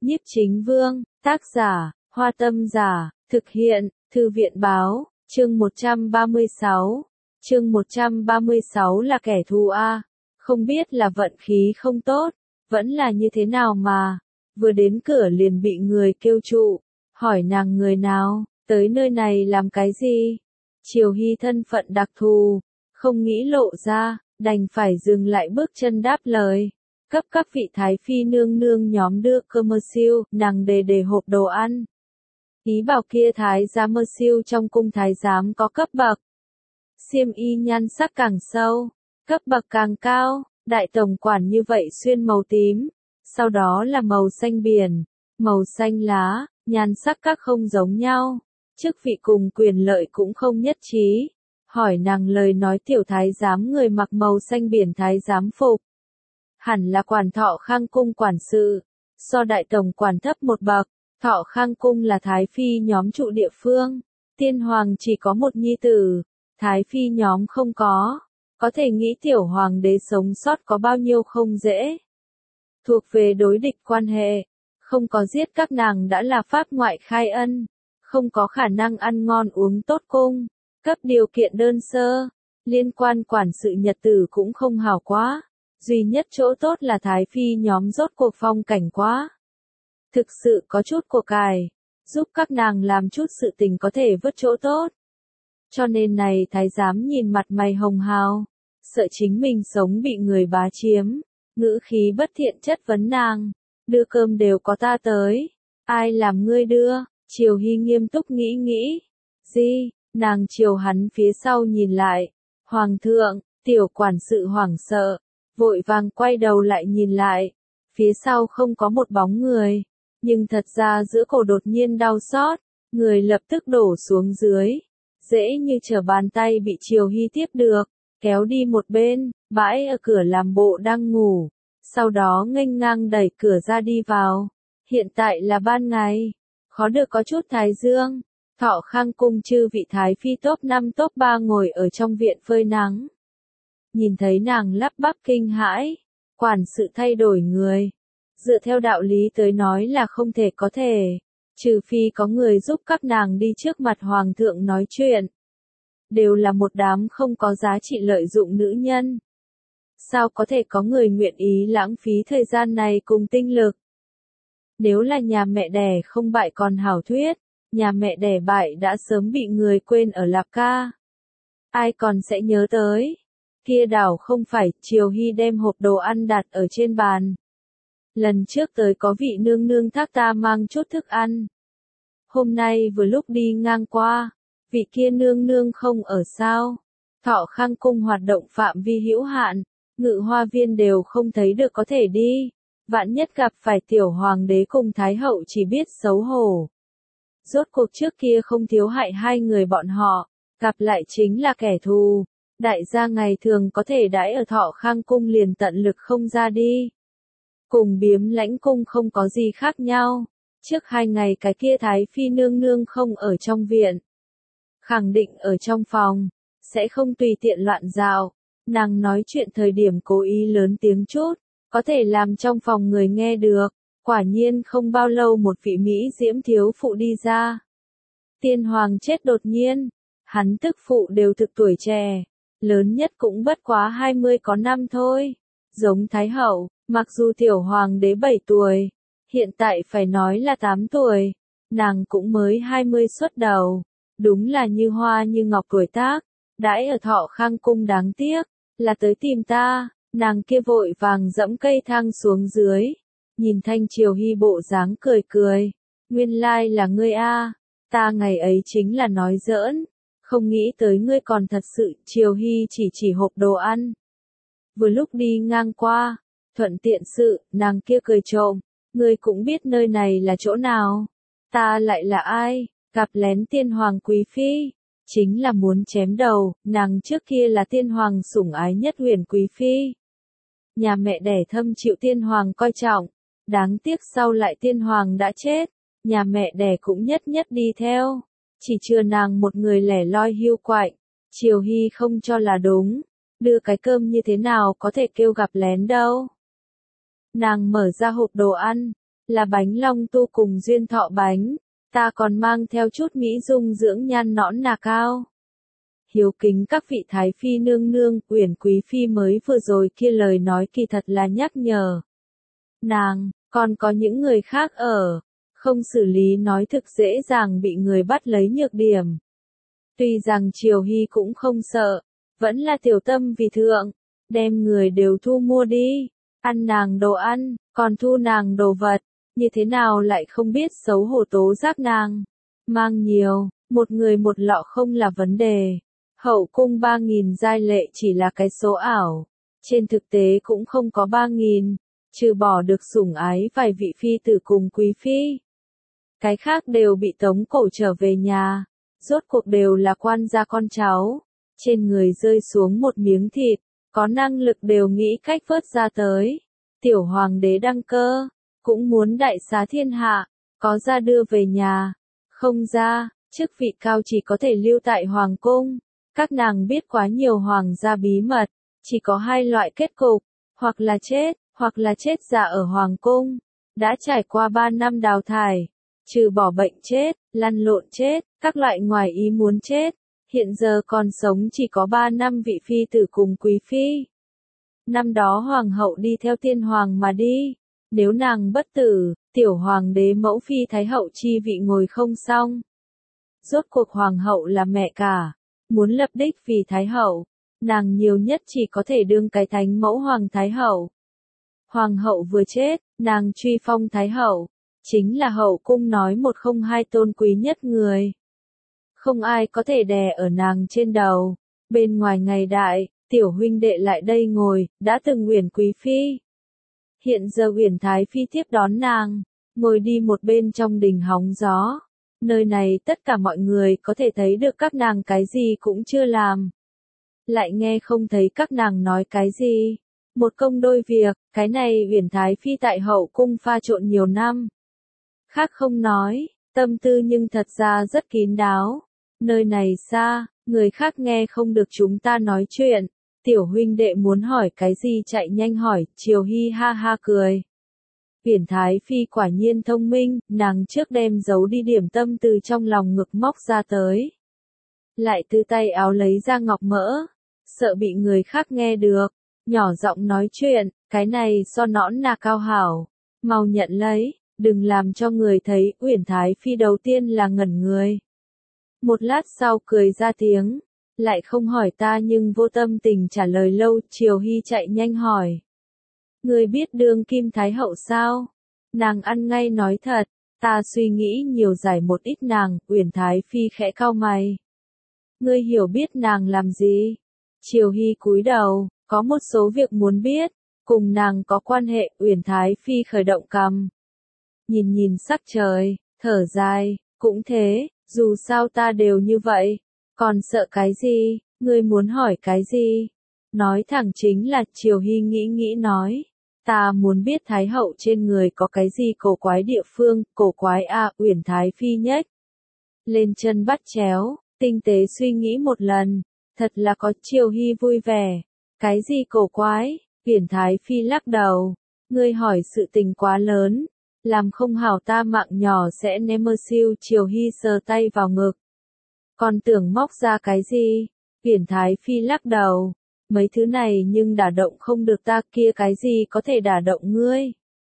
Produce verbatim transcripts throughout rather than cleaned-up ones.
Nhiếp Chính Vương, tác giả, Hoa Tâm Giả, thực hiện, Thư viện Báo, chương một trăm ba mươi sáu. Chương một trăm ba mươi sáu là kẻ thù a, không biết là vận khí không tốt, vẫn là như thế nào mà, vừa đến cửa liền bị người kêu trụ, hỏi nàng người nào, tới nơi này làm cái gì? Triều Hy thân phận đặc thù, không nghĩ lộ ra, đành phải dừng lại bước chân đáp lời. Cấp các vị thái phi nương nương nhóm đưa cơ mơ siêu, nàng đề đề hộp đồ ăn. Ý bảo kia thái giám mơ siêu trong cung thái giám có cấp bậc. Xiêm y nhan sắc càng sâu, cấp bậc càng cao, đại tổng quản như vậy xuyên màu tím, sau đó là màu xanh biển, màu xanh lá, nhan sắc các không giống nhau, chức vị cùng quyền lợi cũng không nhất trí. Hỏi nàng lời nói tiểu thái giám người mặc màu xanh biển thái giám phục. Hẳn là quản Thọ Khang cung quản sự, so đại tổng quản thấp một bậc. Thọ Khang cung là thái phi nhóm trụ địa phương, tiên hoàng chỉ có một nhi tử, thái phi nhóm không có, có thể nghĩ tiểu hoàng đế sống sót có bao nhiêu không dễ. Thuộc về đối địch quan hệ, không có giết các nàng đã là pháp ngoại khai ân, không có khả năng ăn ngon uống tốt cung, cấp điều kiện đơn sơ, liên quan quản sự nhật tử cũng không hảo quá. Duy nhất chỗ tốt là thái phi nhóm rốt cuộc phong cảnh quá. Thực sự có chút của cải, giúp các nàng làm chút sự tình có thể vớt chỗ tốt. Cho nên này thái giám nhìn mặt mày hồng hào, sợ chính mình sống bị người bá chiếm, ngữ khí bất thiện chất vấn nàng, đưa cơm đều có ta tới, ai làm ngươi đưa? Triều Hy nghiêm túc nghĩ nghĩ, gì? Nàng chiều hắn phía sau nhìn lại, hoàng thượng, tiểu quản sự hoảng sợ. Vội vàng quay đầu lại nhìn lại, phía sau không có một bóng người, nhưng thật ra giữa cổ đột nhiên đau xót, người lập tức đổ xuống dưới, dễ như trở bàn tay bị Triều Hy tiếp được, kéo đi một bên, bãi ở cửa làm bộ đang ngủ, sau đó nghênh ngang đẩy cửa ra đi vào. Hiện tại là ban ngày, khó được có chút thái dương, Thọ Khang cung chư vị thái phi top năm top ba ngồi ở trong viện phơi nắng. Nhìn thấy nàng lắp bắp kinh hãi, quản sự thay đổi người. Dựa theo đạo lý tới nói là không thể có thể, trừ phi có người giúp các nàng đi trước mặt hoàng thượng nói chuyện. Đều là một đám không có giá trị lợi dụng nữ nhân. Sao có thể có người nguyện ý lãng phí thời gian này cùng tinh lực? Nếu là nhà mẹ đẻ không bại còn hảo thuyết, nhà mẹ đẻ bại đã sớm bị người quên ở Lạp Ca. Ai còn sẽ nhớ tới? Kia đảo không phải, Triều Hy đem hộp đồ ăn đặt ở trên bàn. Lần trước tới có vị nương nương thác ta mang chút thức ăn. Hôm nay vừa lúc đi ngang qua, vị kia nương nương không ở sao. Thọ Khang cung hoạt động phạm vi hữu hạn, ngự hoa viên đều không thấy được có thể đi. Vạn nhất gặp phải tiểu hoàng đế cùng thái hậu chỉ biết xấu hổ. Rốt cuộc trước kia không thiếu hại hai người bọn họ, gặp lại chính là kẻ thù. Đại gia ngày thường có thể đãi ở Thọ Khang cung liền tận lực không ra đi. Cùng Biếm Lãnh cung không có gì khác nhau. Trước hai ngày cái kia thái phi nương nương không ở trong viện. Khẳng định ở trong phòng, sẽ không tùy tiện loạn dạo. Nàng nói chuyện thời điểm cố ý lớn tiếng chút, có thể làm trong phòng người nghe được. Quả nhiên không bao lâu một vị Mỹ diễm thiếu phụ đi ra. Tiên hoàng chết đột nhiên, hắn tức phụ đều thực tuổi trẻ. Lớn nhất cũng bất quá hai mươi có năm thôi. Giống Thái hậu, mặc dù tiểu hoàng đế bảy tuổi, hiện tại phải nói là tám tuổi, nàng cũng mới hai mươi xuất đầu. Đúng là như hoa như ngọc tuổi tác, đãi ở Thọ Khang cung đáng tiếc, là tới tìm ta, nàng kia vội vàng dẫm cây thang xuống dưới. Nhìn Thanh Triều Hy bộ dáng cười cười, nguyên lai là ngươi a, ta ngày ấy chính là nói giỡn. Không nghĩ tới ngươi còn thật sự, Triều Hy chỉ chỉ hộp đồ ăn. Vừa lúc đi ngang qua, thuận tiện sự, nàng kia cười trộm, ngươi cũng biết nơi này là chỗ nào. Ta lại là ai? Gặp lén tiên hoàng quý phi, chính là muốn chém đầu, nàng trước kia là tiên hoàng sủng ái nhất huyền quý phi. Nhà mẹ đẻ thâm chịu tiên hoàng coi trọng, đáng tiếc sau lại tiên hoàng đã chết, nhà mẹ đẻ cũng nhất nhất đi theo. Chỉ chừa nàng một người lẻ loi hiu quạnh, Triều Hy không cho là đúng, đưa cái cơm như thế nào có thể kêu gặp lén đâu. Nàng mở ra hộp đồ ăn, là bánh long tu cùng duyên thọ bánh, ta còn mang theo chút mỹ dung dưỡng nhan nõn nà cao. Hiếu kính các vị thái phi nương nương, Uyển quý phi mới vừa rồi kia lời nói kỳ thật là nhắc nhở nàng, còn có những người khác ở, không xử lý nói thực dễ dàng bị người bắt lấy nhược điểm. Tuy rằng Triều Hy cũng không sợ, vẫn là tiểu tâm vì thượng, đem người đều thu mua đi, ăn nàng đồ ăn, còn thu nàng đồ vật, như thế nào lại không biết xấu hổ tố giác nàng. Mang nhiều, một người một lọ không là vấn đề. Hậu cung ba nghìn giai lệ chỉ là cái số ảo, trên thực tế cũng không có ba nghìn, trừ bỏ được sủng ái vài vị phi tử cùng quý phi. Cái khác đều bị tống cổ trở về nhà, rốt cuộc đều là quan gia con cháu, trên người rơi xuống một miếng thịt, có năng lực đều nghĩ cách vớt ra tới. Tiểu hoàng đế đăng cơ, cũng muốn đại xá thiên hạ, có ra đưa về nhà, không ra, chức vị cao chỉ có thể lưu tại hoàng cung. Các nàng biết quá nhiều hoàng gia bí mật, chỉ có hai loại kết cục, hoặc là chết, hoặc là chết già ở hoàng cung. Đã trải qua ba năm đào thải, trừ bỏ bệnh chết, lăn lộn chết, các loại ngoài ý muốn chết, hiện giờ còn sống chỉ có ba năm vị phi tử cùng quý phi. Năm đó hoàng hậu đi theo tiên hoàng mà đi, nếu nàng bất tử, tiểu hoàng đế mẫu phi thái hậu chi vị ngồi không xong. Rốt cuộc hoàng hậu là mẹ cả, muốn lập đích vì thái hậu, nàng nhiều nhất chỉ có thể đương cái thánh mẫu hoàng thái hậu. Hoàng hậu vừa chết, nàng truy phong thái hậu, chính là hậu cung nói một không hai tôn quý nhất người. Không ai có thể đè ở nàng trên đầu, bên ngoài ngày đại, tiểu huynh đệ lại đây ngồi, đã từng Uyển quý phi. Hiện giờ Uyển thái phi tiếp đón nàng, ngồi đi một bên trong đình hóng gió. Nơi này tất cả mọi người có thể thấy được các nàng cái gì cũng chưa làm. Lại nghe không thấy các nàng nói cái gì. Một công đôi việc, cái này Uyển thái phi tại hậu cung pha trộn nhiều năm. Khác không nói, tâm tư nhưng thật ra rất kín đáo. Nơi này xa, người khác nghe không được chúng ta nói chuyện. Tiểu huynh đệ muốn hỏi cái gì chạy nhanh hỏi, Triều Hy ha ha cười. Uyển thái phi quả nhiên thông minh, nàng trước đem giấu đi điểm tâm từ trong lòng ngực móc ra tới. Lại từ tay áo lấy ra ngọc mỡ, sợ bị người khác nghe được, nhỏ giọng nói chuyện, cái này so nõn nà cao hảo, mau nhận lấy, đừng làm cho người thấy. Uyển thái phi đầu tiên là ngẩn người. Một lát sau cười ra tiếng, lại không hỏi ta nhưng vô tâm tình trả lời lâu. Triều Hy chạy nhanh hỏi. Người biết đương kim thái hậu sao? Nàng ăn ngay nói thật, ta suy nghĩ nhiều giải một ít nàng. Uyển thái phi khẽ cau mày. Ngươi hiểu biết nàng làm gì? Triều Hy cúi đầu, có một số việc muốn biết, cùng nàng có quan hệ. Uyển thái phi khởi động cằm, nhìn nhìn sắc trời, thở dài, cũng thế, dù sao ta đều như vậy, còn sợ cái gì? Ngươi muốn hỏi cái gì? Nói thẳng chính là. Triều Hy nghĩ nghĩ nói. Ta muốn biết thái hậu trên người có cái gì cổ quái địa phương. Cổ quái à? Uyển thái phi nhếch lên chân bắt chéo, tinh tế suy nghĩ một lần, thật là có. Triều Hy vui vẻ. Cái gì cổ quái? Uyển thái phi lắc đầu. Ngươi hỏi sự tình quá lớn, làm không hảo ta mạng nhỏ sẽ ném mơ siêu. Triều Hy sờ tay vào ngực, còn tưởng móc ra cái gì? Uyển thái phi lắc đầu. Mấy thứ này nhưng đả động không được ta. Kia cái gì có thể đả động ngươi?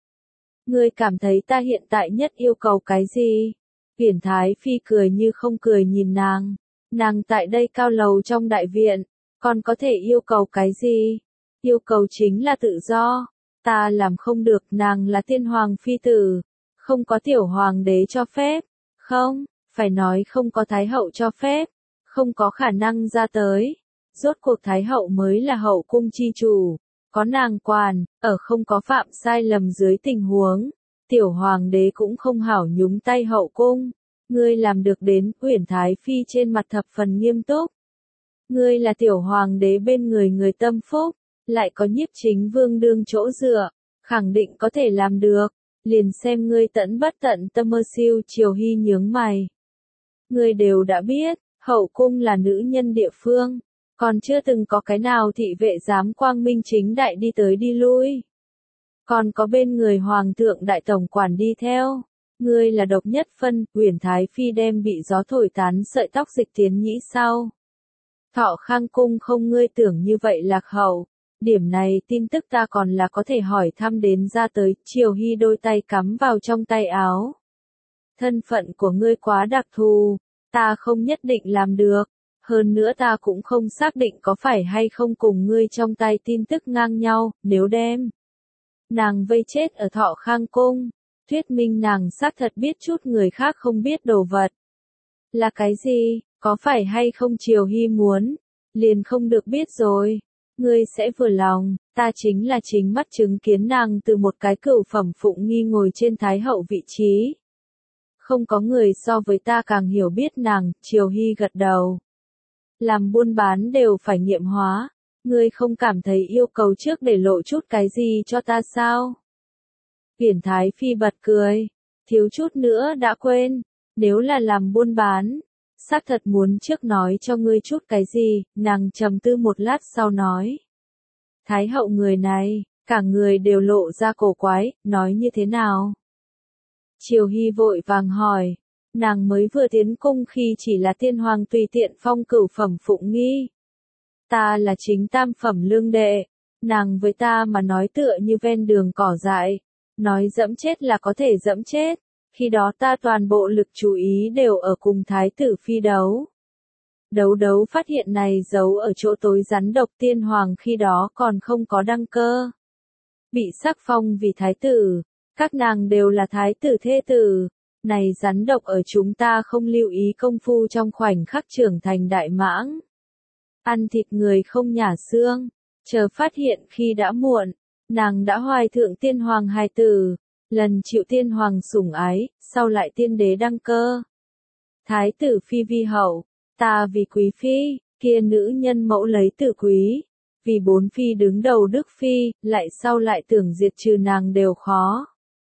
Ngươi cảm thấy ta hiện tại nhất yêu cầu cái gì? Uyển thái phi cười như không cười nhìn nàng. Nàng tại đây cao lầu trong đại viện, còn có thể yêu cầu cái gì? Yêu cầu chính là tự do. Ta làm không được. Nàng là tiên hoàng phi tử, không có tiểu hoàng đế cho phép. Không, phải nói không có thái hậu cho phép, không có khả năng ra tới. Rốt cuộc thái hậu mới là hậu cung chi chủ, có nàng quản, ở không có phạm sai lầm dưới tình huống, tiểu hoàng đế cũng không hảo nhúng tay hậu cung. Ngươi làm được đến? Uyển thái phi trên mặt thập phần nghiêm túc. Ngươi là tiểu hoàng đế bên người người tâm phúc, lại có nhiếp chính vương đương chỗ dựa, khẳng định có thể làm được, liền xem ngươi tận bất tận tâm mơ siêu. Triều Hy nhướng mày. Ngươi đều đã biết, hậu cung là nữ nhân địa phương, còn chưa từng có cái nào thị vệ dám quang minh chính đại đi tới đi lui. Còn có bên người hoàng thượng đại tổng quản đi theo. Ngươi là độc nhất phân, Uyển Thái Phi đem bị gió thổi tán sợi tóc Dịch Tiến Nhĩ sau. Thọ Khang cung không ngươi tưởng như vậy lạc hậu. Điểm này tin tức ta còn là có thể hỏi thăm đến ra tới, Triều Hy đôi tay cắm vào trong tay áo. Thân phận của ngươi quá đặc thù, ta không nhất định làm được, hơn nữa ta cũng không xác định có phải hay không cùng ngươi trong tay tin tức ngang nhau, nếu đem. Nàng vây chết ở Thọ Khang cung, thuyết minh nàng xác thật biết chút người khác không biết đồ vật. Là cái gì, có phải hay không Triều Hy muốn, liền không được biết rồi. Ngươi sẽ vừa lòng, ta chính là chính mắt chứng kiến nàng từ một cái cửu phẩm phụng nghi ngồi trên thái hậu vị trí. Không có người so với ta càng hiểu biết nàng, Triều Hy gật đầu. Làm buôn bán đều phải nghiệm hóa, ngươi không cảm thấy yêu cầu trước để lộ chút cái gì cho ta sao? Uyển Thái Phi bật cười, thiếu chút nữa đã quên, nếu là làm buôn bán, xác thật muốn trước nói cho ngươi chút cái gì, nàng trầm tư một lát sau nói. Thái hậu người này, cả người đều lộ ra cổ quái, nói như thế nào? Triều Hy vội vàng hỏi, nàng mới vừa tiến cung khi chỉ là tiên hoàng tùy tiện phong cửu phẩm phụng nghi. Ta là chính tam phẩm lương đệ, nàng với ta mà nói tựa như ven đường cỏ dại, nói dẫm chết là có thể dẫm chết, khi đó ta toàn bộ lực chú ý đều ở cùng thái tử phi đấu. Đấu đấu phát hiện này giấu ở chỗ tối rắn độc tiên hoàng khi đó còn không có đăng cơ. Bị sắc phong vì thái tử, các nàng đều là thái tử thê tử, này rắn độc ở chúng ta không lưu ý công phu trong khoảnh khắc trưởng thành đại mãng. Ăn thịt người không nhả xương, chờ phát hiện khi đã muộn, nàng đã hoài thượng tiên hoàng hài tử, lần chịu tiên hoàng sủng ái, sau lại tiên đế đăng cơ. Thái tử phi vi hậu, ta vì quý phi, kia nữ nhân mẫu lấy tử quý, vì bốn phi đứng đầu đức phi, lại sau lại tưởng diệt trừ nàng đều khó.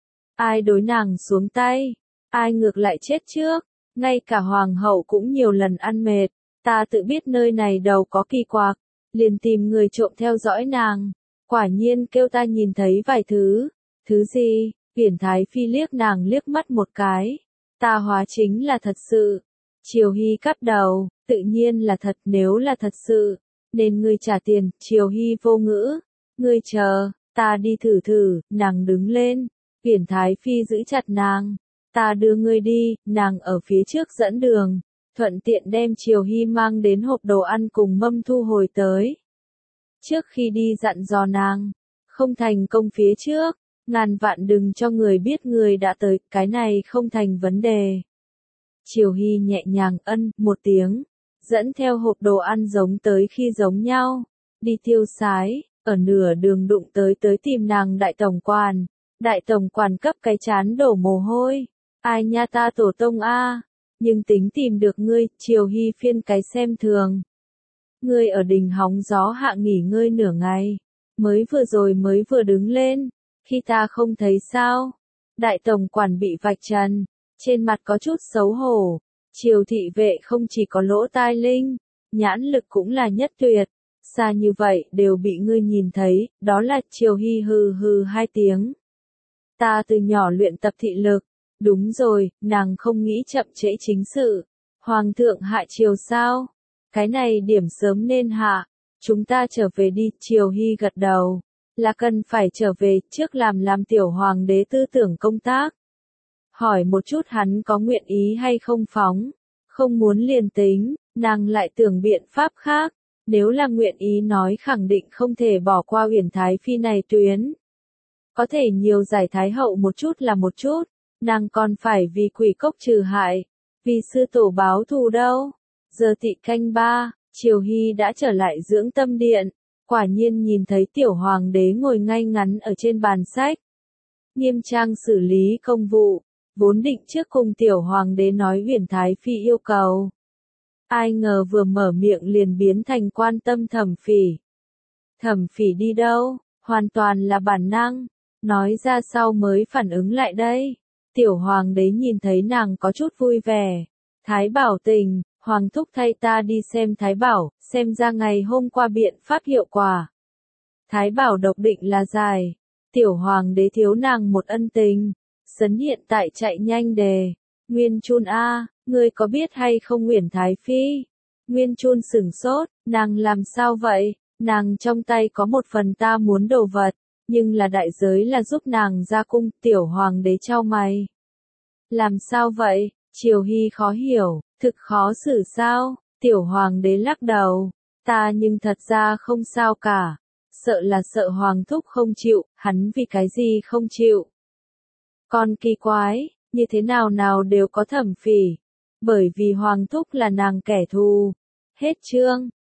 Ai đối nàng xuống tay, ai ngược lại chết trước, ngay cả hoàng hậu cũng nhiều lần ăn mệt, ta tự biết nơi này đầu có kỳ quặc, liền tìm người trộm theo dõi nàng, quả nhiên kêu ta nhìn thấy vài thứ, thứ gì, Uyển Thái Phi liếc nàng liếc mắt một cái, ta hóa chính là thật sự. Triều Hy cắp đầu, tự nhiên là thật, nếu là thật sự, nên ngươi trả tiền. Triều Hy vô ngữ, ngươi chờ, ta đi thử thử. Nàng đứng lên, Uyển Thái Phi giữ chặt nàng, ta đưa ngươi đi. Nàng ở phía trước dẫn đường, thuận tiện đem Triều Hy mang đến hộp đồ ăn cùng mâm thu hồi tới. Trước khi đi dặn dò nàng, không thành công phía trước, ngàn vạn đừng cho người biết người đã tới, cái này không thành vấn đề. Triều Hy nhẹ nhàng ân một tiếng, dẫn theo hộp đồ ăn giống tới khi giống nhau, đi tiêu sái, ở nửa đường đụng tới tới tìm nàng đại tổng quản, đại tổng quản cấp cái chán đổ mồ hôi, ai nha ta tổ tông a, nhưng tính tìm được ngươi. Triều Hy phiên cái xem thường. Ngươi ở đình hóng gió hạ nghỉ ngơi nửa ngày, mới vừa rồi mới vừa đứng lên, khi ta không thấy sao. Đại tổng quản bị vạch trần, trên mặt có chút xấu hổ. Triều thị vệ không chỉ có lỗ tai linh, nhãn lực cũng là nhất tuyệt, xa như vậy đều bị ngươi nhìn thấy, đó là. Triều Hy hừ hừ hai tiếng. Ta từ nhỏ luyện tập thị lực, đúng rồi, nàng không nghĩ chậm trễ chính sự. Hoàng thượng hạ triều sao? Cái này điểm sớm nên hạ, chúng ta trở về đi. Triều Hy gật đầu, là cần phải trở về, trước làm làm tiểu hoàng đế tư tưởng công tác. Hỏi một chút hắn có nguyện ý hay không phóng, không muốn liền tính, nàng lại tưởng biện pháp khác, nếu là nguyện ý nói khẳng định không thể bỏ qua Uyển Thái Phi này tuyến. Có thể nhiều giải Thái hậu một chút là một chút, nàng còn phải vì quỷ cốc trừ hại, vì sư tổ báo thù đâu. Giờ tị canh ba, Triều Hy đã trở lại dưỡng tâm điện, quả nhiên nhìn thấy tiểu hoàng đế ngồi ngay ngắn ở trên bàn sách. Nghiêm trang xử lý công vụ, vốn định trước cùng tiểu hoàng đế nói Uyển Thái Phi yêu cầu. Ai ngờ vừa mở miệng liền biến thành quan tâm Thẩm Phỉ. Thẩm Phỉ đi đâu, hoàn toàn là bản năng, nói ra sau mới phản ứng lại đây. Tiểu hoàng đế nhìn thấy nàng có chút vui vẻ. Thái Bảo tình, hoàng thúc thay ta đi xem Thái Bảo, xem ra ngày hôm qua biện pháp hiệu quả. Thái Bảo độc định là dài. tiểu hoàng đế thiếu nàng một ân tình. Sấn hiện tại chạy nhanh đề. Nguyên Chun a, ngươi có biết hay không Uyển Thái Phi? Nguyên Chun sửng sốt, nàng làm sao vậy? Nàng trong tay có một phần ta muốn đồ vật, nhưng là đại giới là giúp nàng ra cung. Tiểu hoàng đế chau mày. Làm sao vậy? Triều Hy khó hiểu, thực khó xử sao? Tiểu hoàng đế lắc đầu, ta nhưng thật ra không sao cả. Sợ là sợ hoàng thúc không chịu, hắn vì cái gì không chịu? Con kỳ quái, như thế nào nào đều có Thẩm Phỉ. Bởi vì hoàng thúc là nàng kẻ thù. Hết chương.